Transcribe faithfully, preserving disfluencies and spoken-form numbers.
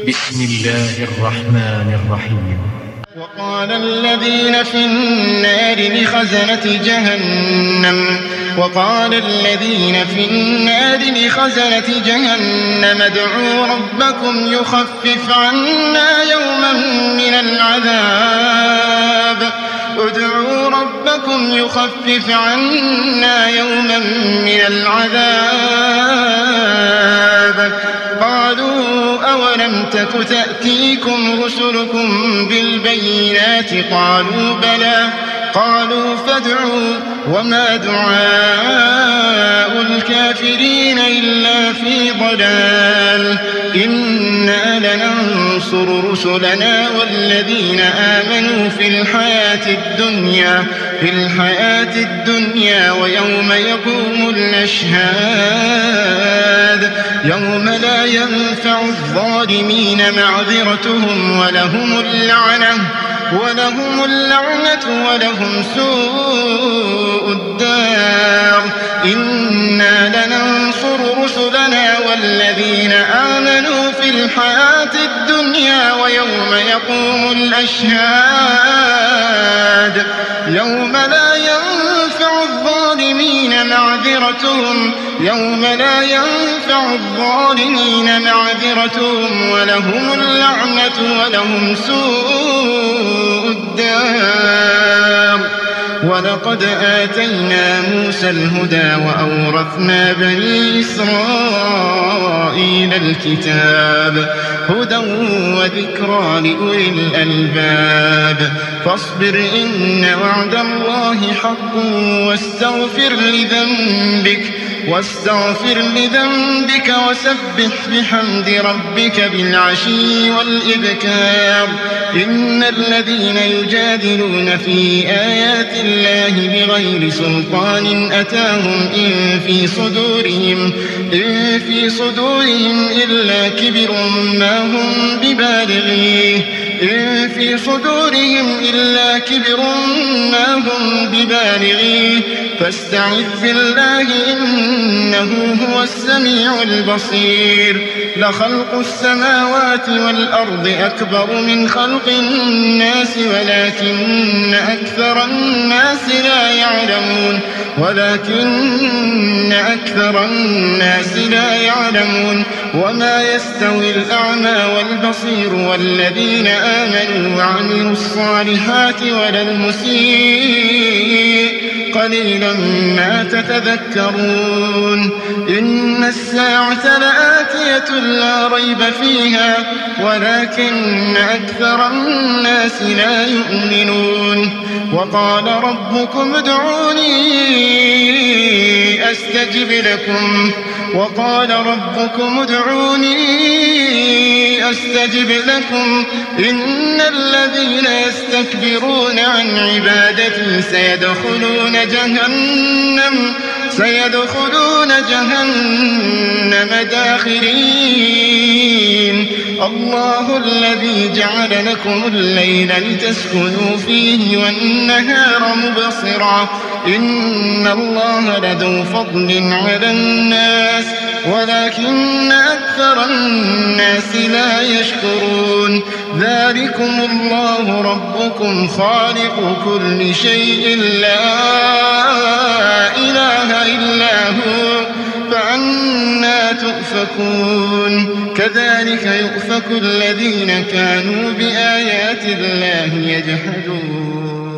بسم الله الرحمن الرحيم. وقال الذين في النار لخزنة جهنم وقال الذين في النار لخزنة جهنم ادعوا ربكم يخفف عنا يوما من العذاب ادعوا ربكم يخفف عنا يوما من العذاب قالوا أولم تك تأتيكم رسلكم بالبينات قالوا بلى قالوا فادعوا وما دعاء الكافرين إلا في ضلال إنا لننصر رسلنا والذين آمنوا في الحياة الدنيا في الحياة الدنيا ويوم يقوم الأشهاد يوم لا ينفع الظالمين معذرتهم ولهم اللعنة ولهم اللعنة ولهم سوء الدار إنا لننصر رسلنا والذين آمنوا في الحياة الدنيا ويوم يقوم الأشهاد يوم لا ينفع الظالمين معذرتهم يوم لا ينفع الظالمين معذرتهم ولهم اللعنة ولهم سوء الدار ولقد آتينا موسى الهدى وأورثنا بني إسرائيل الكتاب هدى وذكرى لأولي الألباب فاصبر إن وعد الله حق واستغفر لذنبك واستغفر لذنبك وسبح بحمد ربك بالعشي والإبكار إن الذين يجادلون في آيات الله بغير سلطان أتاهم إن في صدورهم إن في صدورهم إلا كبر ما هم ببالغيه إن في صدورهم إلا كبر ما هم ببالغيه فاستعذ بالله إنه هو السميع البصير لخلق السماوات والأرض أكبر من خلق الناس ولكن أكثر الناس لا يعلمون ولكن أكثر الناس لا يعلمون وما يستوي الأعمى والبصير والذين آمنوا وعملوا الصالحات ولا المسيء قليلا ما تتذكرون إن الساعة لآتية لا ريب فيها ولكن أكثر الناس لا يؤمنون وقال ربكم ادعوني أستجب لكم وقال ربكم ادعوني أستجب لكم إن الذين يستكبرون عن عبادتي سيدخلون جهنم سيدخلون جهنم داخرين الله الذي جعل لكم الليل لتسكنوا فيه والنهار مبصرا إن الله لذو فضل على الناس ولكن أكثر الناس لا يشكرون ذلكم الله ربكم خالق كل شيء لا إله إلا هو فأنى تؤفكون كذلك يؤفك الذين كانوا بآيات الله يجحدون